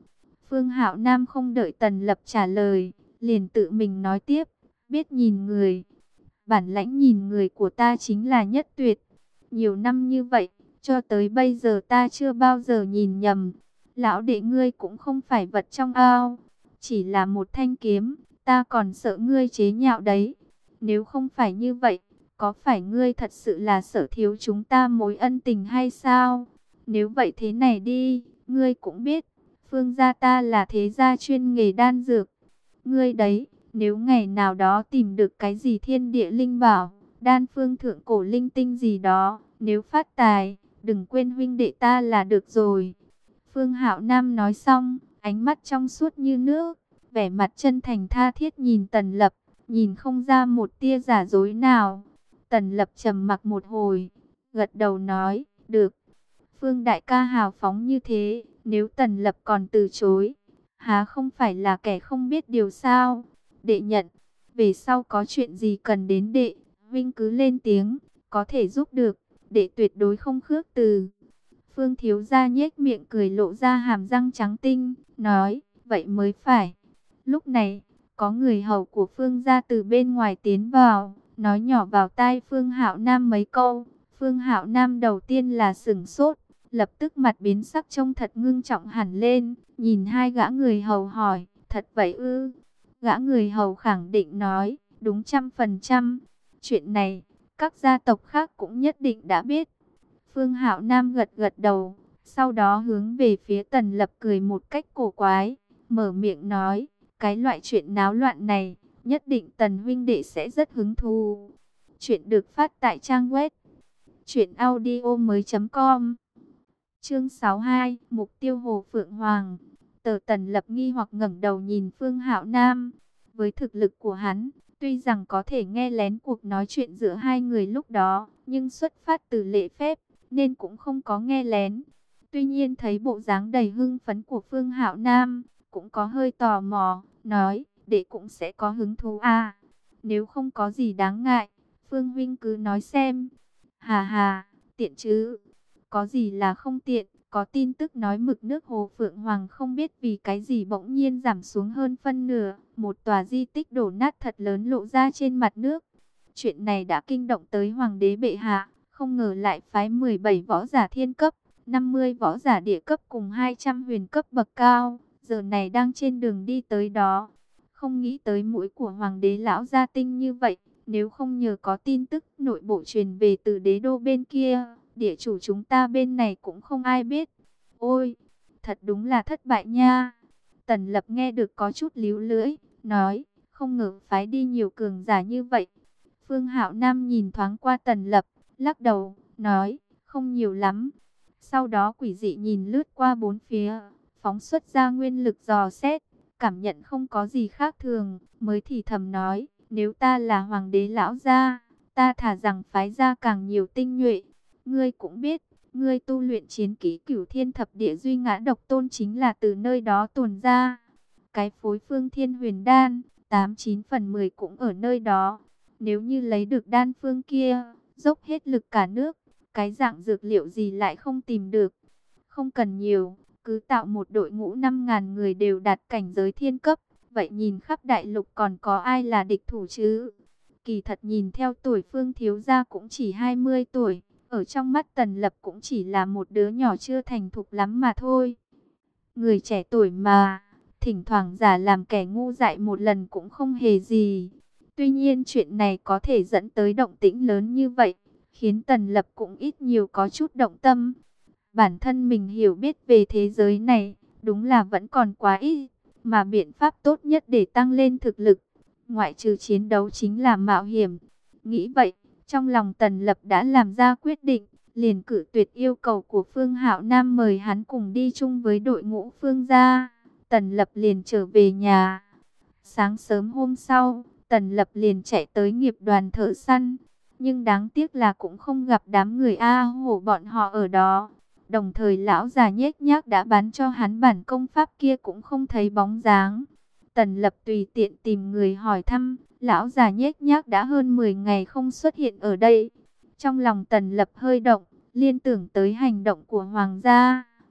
Phương Hạo Nam không đợi Tần Lập trả lời, liền tự mình nói tiếp, biết nhìn người. Bản lãnh nhìn người của ta chính là nhất tuyệt. Nhiều năm như vậy, cho tới bây giờ ta chưa bao giờ nhìn nhầm. Lão đệ ngươi cũng không phải vật trong ao, chỉ là một thanh kiếm, ta còn sợ ngươi chế nhạo đấy. Nếu không phải như vậy, có phải ngươi thật sự là sợ thiếu chúng ta mối ân tình hay sao? Nếu vậy thế này đi, ngươi cũng biết, Phương gia ta là thế gia chuyên nghề đan dược. Ngươi đấy, nếu ngày nào đó tìm được cái gì thiên địa linh bảo, đan phương thượng cổ linh tinh gì đó, nếu phát tài, đừng quên huynh đệ ta là được rồi. Phương Hạo Nam nói xong, ánh mắt trong suốt như nước, vẻ mặt chân thành tha thiết nhìn Tần Lập, nhìn không ra một tia giả dối nào. Tần Lập trầm mặc một hồi, gật đầu nói, được. Phương đại ca hào phóng như thế, nếu Tần Lập còn từ chối, há không phải là kẻ không biết điều sao? Đệ nhận, về sau có chuyện gì cần đến đệ, Vinh cứ lên tiếng, có thể giúp được, đệ tuyệt đối không khước từ. Phương thiếu gia nhếch miệng cười lộ ra hàm răng trắng tinh, nói, vậy mới phải. Lúc này, có người hầu của Phương gia từ bên ngoài tiến vào, nói nhỏ vào tai Phương Hạo Nam mấy câu. Phương Hạo Nam đầu tiên là sửng sốt, lập tức mặt biến sắc trông thật ngưng trọng hẳn lên, nhìn hai gã người hầu hỏi, thật vậy ư? Gã người hầu khẳng định nói, đúng trăm phần trăm. Chuyện này, các gia tộc khác cũng nhất định đã biết. Phương Hạo Nam gật gật đầu, sau đó hướng về phía Tần Lập cười một cách cổ quái, mở miệng nói, cái loại chuyện náo loạn này, nhất định Tần huynh đệ sẽ rất hứng thú. Chuyện được phát tại trang web truyện audio mới chấm com. Chương sáu mươi hai, mục tiêu Hồ Phượng Hoàng. Tờ Tần Lập nghi hoặc ngẩng đầu nhìn Phương Hạo Nam. Với thực lực của hắn, tuy rằng có thể nghe lén cuộc nói chuyện giữa hai người lúc đó, nhưng xuất phát từ lễ phép, nên cũng không có nghe lén. Tuy nhiên thấy bộ dáng đầy hưng phấn của Phương Hạo Nam, cũng có hơi tò mò, nói, đệ cũng sẽ có hứng thú à. Nếu không có gì đáng ngại, Phương huynh cứ nói xem. Hà hà, tiện chứ. Có gì là không tiện, có tin tức nói mực nước Hồ Phượng Hoàng không biết vì cái gì bỗng nhiên giảm xuống hơn phân nửa. Một tòa di tích đổ nát thật lớn lộ ra trên mặt nước. Chuyện này đã kinh động tới Hoàng đế bệ hạ, không ngờ lại phái mười bảy võ giả thiên cấp, năm mươi võ giả địa cấp cùng hai trăm huyền cấp bậc cao. Giờ này đang trên đường đi tới đó. Không nghĩ tới mũi của Hoàng đế lão gia tinh như vậy. Nếu không nhờ có tin tức nội bộ truyền về từ đế đô bên kia, địa chủ chúng ta bên này cũng không ai biết. Ôi, thật đúng là thất bại nha. Tần Lập nghe được có chút líu lưỡi, nói, không ngờ phái đi nhiều cường giả như vậy. Phương Hạo Nam nhìn thoáng qua Tần Lập, lắc đầu, nói, không nhiều lắm. Sau đó quỷ dị nhìn lướt qua bốn phía, phóng xuất ra nguyên lực dò xét, cảm nhận không có gì khác thường, mới thì thầm nói, nếu ta là hoàng đế lão gia, ta thả rằng phái ra càng nhiều tinh nhuệ. Ngươi cũng biết, ngươi tu luyện chiến kỹ Cửu Thiên Thập Địa Duy Ngã Độc Tôn chính là từ nơi đó tuồn ra. Cái phối phương Thiên Huyền Đan, tám chín phần mười cũng ở nơi đó. Nếu như lấy được đan phương kia, dốc hết lực cả nước, cái dạng dược liệu gì lại không tìm được. Không cần nhiều, cứ tạo một đội ngũ năm ngàn người đều đạt cảnh giới thiên cấp. Vậy nhìn khắp đại lục còn có ai là địch thủ chứ? Kỳ thật nhìn theo tuổi Phương thiếu gia cũng chỉ hai mươi tuổi. Ở trong mắt Tần Lập cũng chỉ là một đứa nhỏ chưa thành thục lắm mà thôi. Người trẻ tuổi mà, thỉnh thoảng giả làm kẻ ngu dại một lần cũng không hề gì. Tuy nhiên chuyện này có thể dẫn tới động tĩnh lớn như vậy, khiến Tần Lập cũng ít nhiều có chút động tâm. Bản thân mình hiểu biết về thế giới này, đúng là vẫn còn quá ít, mà biện pháp tốt nhất để tăng lên thực lực, ngoại trừ chiến đấu chính là mạo hiểm. Nghĩ vậy, trong lòng Tần Lập đã làm ra quyết định, liền cự tuyệt yêu cầu của Phương Hạo Nam mời hắn cùng đi chung với đội ngũ Phương gia. Tần Lập liền trở về nhà. Sáng sớm hôm sau, Tần Lập liền chạy tới nghiệp đoàn thợ săn. Nhưng đáng tiếc là cũng không gặp đám người A Hổ bọn họ ở đó. Đồng thời lão già nhếch nhác đã bán cho hắn bản công pháp kia cũng không thấy bóng dáng. Tần Lập tùy tiện tìm người hỏi thăm, lão già nhếch nhác đã hơn mười ngày không xuất hiện ở đây. Trong lòng Tần Lập hơi động, liên tưởng tới hành động của Hoàng gia.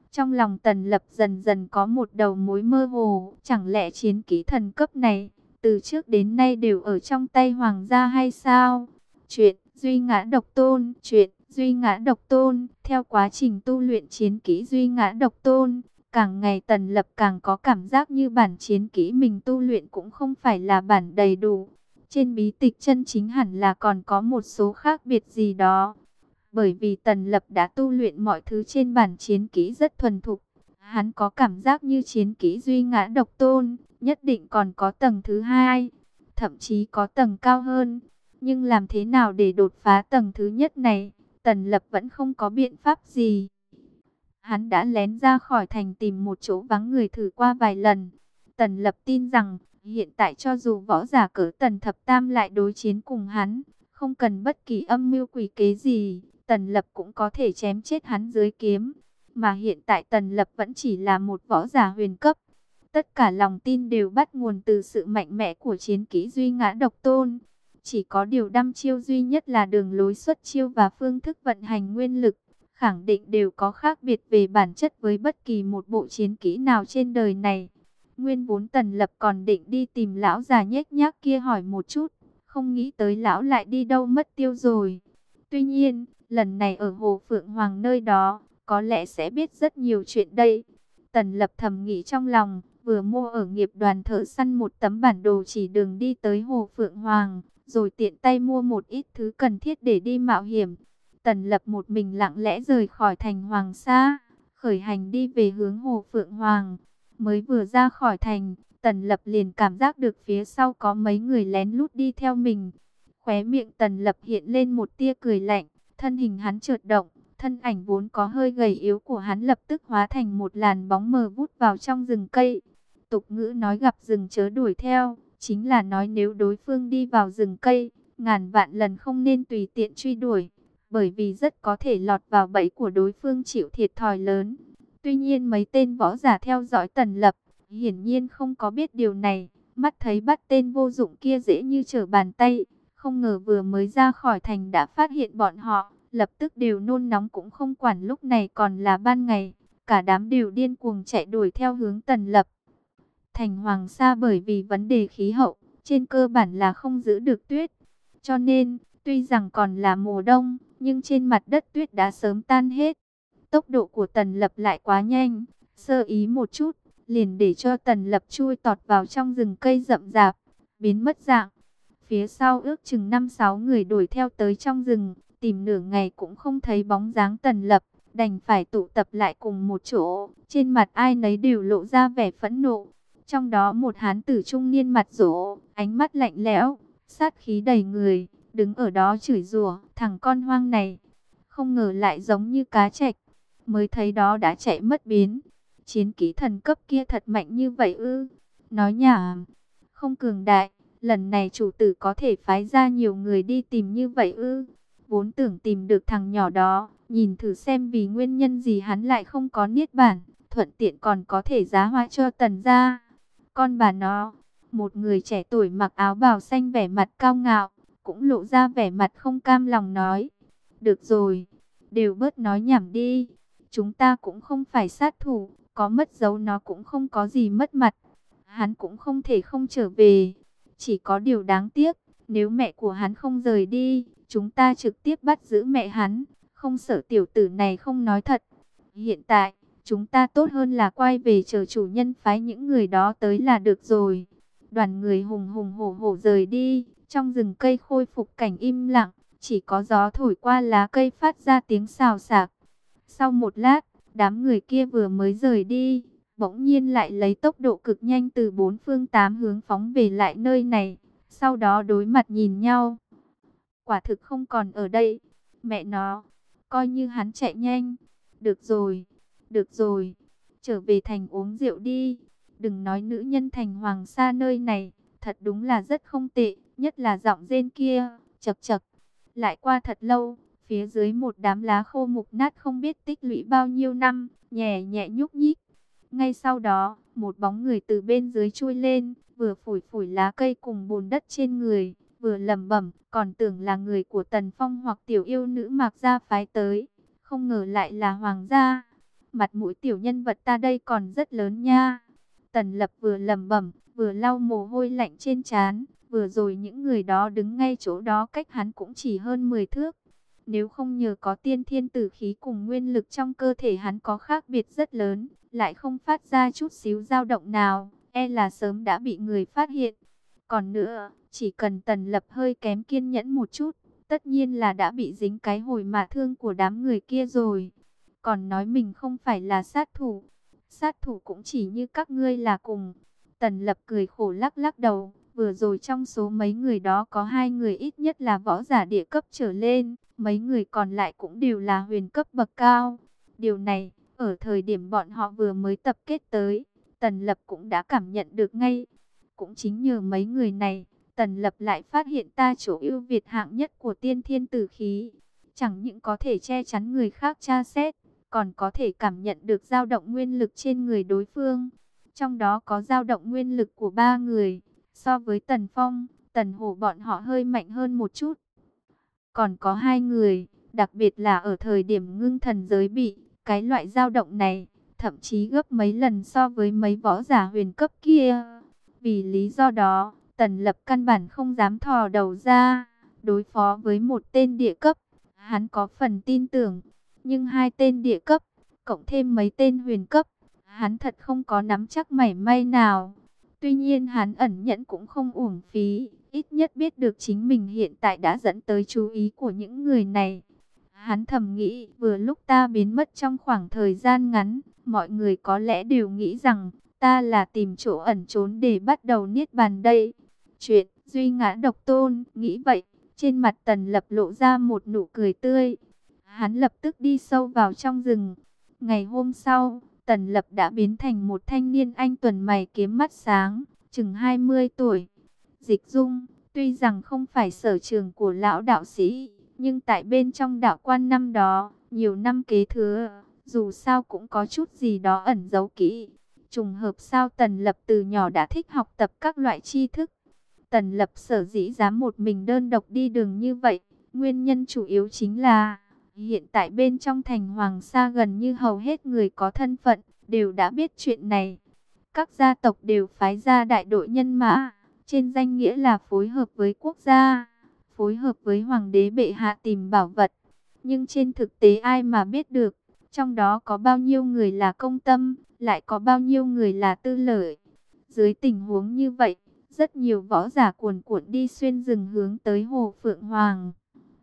Trong lòng Tần Lập dần dần có một đầu mối mơ hồ, chẳng lẽ chiến kỹ thần cấp này từ trước đến nay đều ở trong tay hoàng gia hay sao? Chuyện Duy Ngã Độc Tôn, chuyện Duy Ngã Độc Tôn, theo quá trình tu luyện chiến kỹ Duy Ngã Độc Tôn, càng ngày Tần Lập càng có cảm giác như bản chiến kỹ mình tu luyện cũng không phải là bản đầy đủ. Trên bí tịch chân chính hẳn là còn có một số khác biệt gì đó. Bởi vì Tần Lập đã tu luyện mọi thứ trên bản chiến kỹ rất thuần thục. Hắn có cảm giác như chiến kỹ Duy Ngã Độc Tôn, nhất định còn có tầng thứ hai, thậm chí có tầng cao hơn. Nhưng làm thế nào để đột phá tầng thứ nhất này, Tần Lập vẫn không có biện pháp gì. Hắn đã lén ra khỏi thành tìm một chỗ vắng người thử qua vài lần. Tần Lập tin rằng, hiện tại cho dù võ giả cỡ Tần Thập Tam lại đối chiến cùng hắn, không cần bất kỳ âm mưu quỷ kế gì, Tần Lập cũng có thể chém chết hắn dưới kiếm. Mà hiện tại Tần Lập vẫn chỉ là một võ giả huyền cấp. Tất cả lòng tin đều bắt nguồn từ sự mạnh mẽ của chiến kỹ Duy Ngã Độc Tôn. Chỉ có điều đăm chiêu duy nhất là đường lối xuất chiêu và phương thức vận hành nguyên lực, khẳng định đều có khác biệt về bản chất với bất kỳ một bộ chiến kỹ nào trên đời này. Nguyên vốn Tần Lập còn định đi tìm lão già nhếch nhác kia hỏi một chút, không nghĩ tới lão lại đi đâu mất tiêu rồi. Tuy nhiên, lần này ở Hồ Phượng Hoàng nơi đó, có lẽ sẽ biết rất nhiều chuyện đây. Tần Lập thầm nghĩ trong lòng, vừa mua ở nghiệp đoàn thợ săn một tấm bản đồ chỉ đường đi tới Hồ Phượng Hoàng, rồi tiện tay mua một ít thứ cần thiết để đi mạo hiểm. Tần Lập một mình lặng lẽ rời khỏi thành Hoàng Sa, khởi hành đi về hướng Hồ Phượng Hoàng. Mới vừa ra khỏi thành, Tần Lập liền cảm giác được phía sau có mấy người lén lút đi theo mình. Khóe miệng Tần Lập hiện lên một tia cười lạnh, thân hình hắn chợt động, thân ảnh vốn có hơi gầy yếu của hắn lập tức hóa thành một làn bóng mờ vút vào trong rừng cây. Tục ngữ nói gặp rừng chớ đuổi theo, chính là nói nếu đối phương đi vào rừng cây, ngàn vạn lần không nên tùy tiện truy đuổi, bởi vì rất có thể lọt vào bẫy của đối phương chịu thiệt thòi lớn. Tuy nhiên mấy tên võ giả theo dõi Tần Lập, hiển nhiên không có biết điều này, mắt thấy bắt tên vô dụng kia dễ như trở bàn tay, không ngờ vừa mới ra khỏi thành đã phát hiện bọn họ, lập tức đều nôn nóng cũng không quản lúc này còn là ban ngày, cả đám đều điên cuồng chạy đuổi theo hướng Tần Lập. Thành Hoàng Sa bởi vì vấn đề khí hậu, trên cơ bản là không giữ được tuyết, cho nên, tuy rằng còn là mùa đông, nhưng trên mặt đất tuyết đã sớm tan hết. Tốc độ của Tần Lập lại quá nhanh, sơ ý một chút, liền để cho Tần Lập chui tọt vào trong rừng cây rậm rạp, biến mất dạng. Phía sau ước chừng năm sáu người đuổi theo tới trong rừng, tìm nửa ngày cũng không thấy bóng dáng Tần Lập, đành phải tụ tập lại cùng một chỗ, trên mặt ai nấy đều lộ ra vẻ phẫn nộ. Trong đó một hán tử trung niên mặt rỗ, ánh mắt lạnh lẽo, sát khí đầy người, đứng ở đó chửi rủa, thằng con hoang này, không ngờ lại giống như cá trạch, mới thấy đó đã chạy mất biến. Chiến kỹ thần cấp kia thật mạnh như vậy ư? Nói nhảm, không cường đại, lần này chủ tử có thể phái ra nhiều người đi tìm như vậy ư? Vốn tưởng tìm được thằng nhỏ đó, nhìn thử xem vì nguyên nhân gì hắn lại không có niết bản, thuận tiện còn có thể giá hoa cho Tần gia. Con bà nó, một người trẻ tuổi mặc áo bào xanh vẻ mặt cao ngạo, cũng lộ ra vẻ mặt không cam lòng nói. Được rồi, đều bớt nói nhảm đi, chúng ta cũng không phải sát thủ, có mất dấu nó cũng không có gì mất mặt. Hắn cũng không thể không trở về, chỉ có điều đáng tiếc, nếu mẹ của hắn không rời đi, chúng ta trực tiếp bắt giữ mẹ hắn, không sợ tiểu tử này không nói thật. Hiện tại, chúng ta tốt hơn là quay về chờ chủ nhân phái những người đó tới là được rồi. Đoàn người hùng hùng hổ hổ rời đi, trong rừng cây khôi phục cảnh im lặng, chỉ có gió thổi qua lá cây phát ra tiếng xào xạc. Sau một lát, đám người kia vừa mới rời đi, bỗng nhiên lại lấy tốc độ cực nhanh từ bốn phương tám hướng phóng về lại nơi này, sau đó đối mặt nhìn nhau. Quả thực không còn ở đây, mẹ nó, coi như hắn chạy nhanh. Được rồi, được rồi, trở về thành uống rượu đi. Đừng nói nữ nhân thành Hoàng Sa nơi này, thật đúng là rất không tệ, nhất là giọng rên kia, chật chật. Lại qua thật lâu, phía dưới một đám lá khô mục nát không biết tích lũy bao nhiêu năm, nhẹ nhẹ nhúc nhích. Ngay sau đó, một bóng người từ bên dưới chui lên, vừa phủi phủi lá cây cùng bùn đất trên người, vừa lẩm bẩm, còn tưởng là người của Tần Phong hoặc tiểu yêu nữ Mạc gia phái tới, không ngờ lại là Hoàng gia. Mặt mũi tiểu nhân vật ta đây còn rất lớn nha. Tần Lập vừa lẩm bẩm, vừa lau mồ hôi lạnh trên trán. Vừa rồi những người đó đứng ngay chỗ đó cách hắn cũng chỉ hơn mười thước. Nếu không nhờ có tiên thiên tử khí cùng nguyên lực trong cơ thể hắn có khác biệt rất lớn, lại không phát ra chút xíu dao động nào, e là sớm đã bị người phát hiện. Còn nữa, chỉ cần Tần Lập hơi kém kiên nhẫn một chút, tất nhiên là đã bị dính cái hồi mạ thương của đám người kia rồi. Còn nói mình không phải là sát thủ, sát thủ cũng chỉ như các ngươi là cùng. Tần Lập cười khổ lắc lắc đầu, vừa rồi trong số mấy người đó có hai người ít nhất là võ giả địa cấp trở lên, mấy người còn lại cũng đều là huyền cấp bậc cao. Điều này, ở thời điểm bọn họ vừa mới tập kết tới, Tần Lập cũng đã cảm nhận được ngay. Cũng chính nhờ mấy người này, Tần Lập lại phát hiện ta chỗ ưu việt hạng nhất của tiên thiên tử khí. Chẳng những có thể che chắn người khác tra xét, còn có thể cảm nhận được dao động nguyên lực trên người đối phương. Trong đó có dao động nguyên lực của ba người, so với Tần Phong, Tần Hổ bọn họ hơi mạnh hơn một chút. Còn có hai người, đặc biệt là ở thời điểm ngưng thần giới bị, cái loại dao động này, thậm chí gấp mấy lần so với mấy võ giả huyền cấp kia. Vì lý do đó, Tần Lập căn bản không dám thò đầu ra, đối phó với một tên địa cấp. Hắn có phần tin tưởng, nhưng hai tên địa cấp, cộng thêm mấy tên huyền cấp, hắn thật không có nắm chắc mảy may nào. Tuy nhiên hắn ẩn nhẫn cũng không uổng phí, ít nhất biết được chính mình hiện tại đã dẫn tới chú ý của những người này. Hắn thầm nghĩ, vừa lúc ta biến mất trong khoảng thời gian ngắn, mọi người có lẽ đều nghĩ rằng ta là tìm chỗ ẩn trốn để bắt đầu niết bàn đây. Chuyện duy ngã độc tôn, nghĩ vậy, trên mặt Tần Lập lộ ra một nụ cười tươi. Hắn lập tức đi sâu vào trong rừng. Ngày hôm sau, Tần Lập đã biến thành một thanh niên anh tuần mày kiếm mắt sáng, chừng hai mươi tuổi. Dịch Dung, tuy rằng không phải sở trường của lão đạo sĩ, nhưng tại bên trong đạo quan năm đó, nhiều năm kế thừa, dù sao cũng có chút gì đó ẩn giấu kỹ. Trùng hợp sao Tần Lập từ nhỏ đã thích học tập các loại tri thức. Tần Lập sở dĩ dám một mình đơn độc đi đường như vậy, nguyên nhân chủ yếu chính là hiện tại bên trong thành Hoàng Sa gần như hầu hết người có thân phận đều đã biết chuyện này. Các gia tộc đều phái ra đại đội nhân mã, trên danh nghĩa là phối hợp với quốc gia, phối hợp với hoàng đế bệ hạ tìm bảo vật. Nhưng trên thực tế ai mà biết được, trong đó có bao nhiêu người là công tâm, lại có bao nhiêu người là tư lợi. Dưới tình huống như vậy, rất nhiều võ giả cuồn cuộn đi xuyên rừng hướng tới Hồ Phượng Hoàng.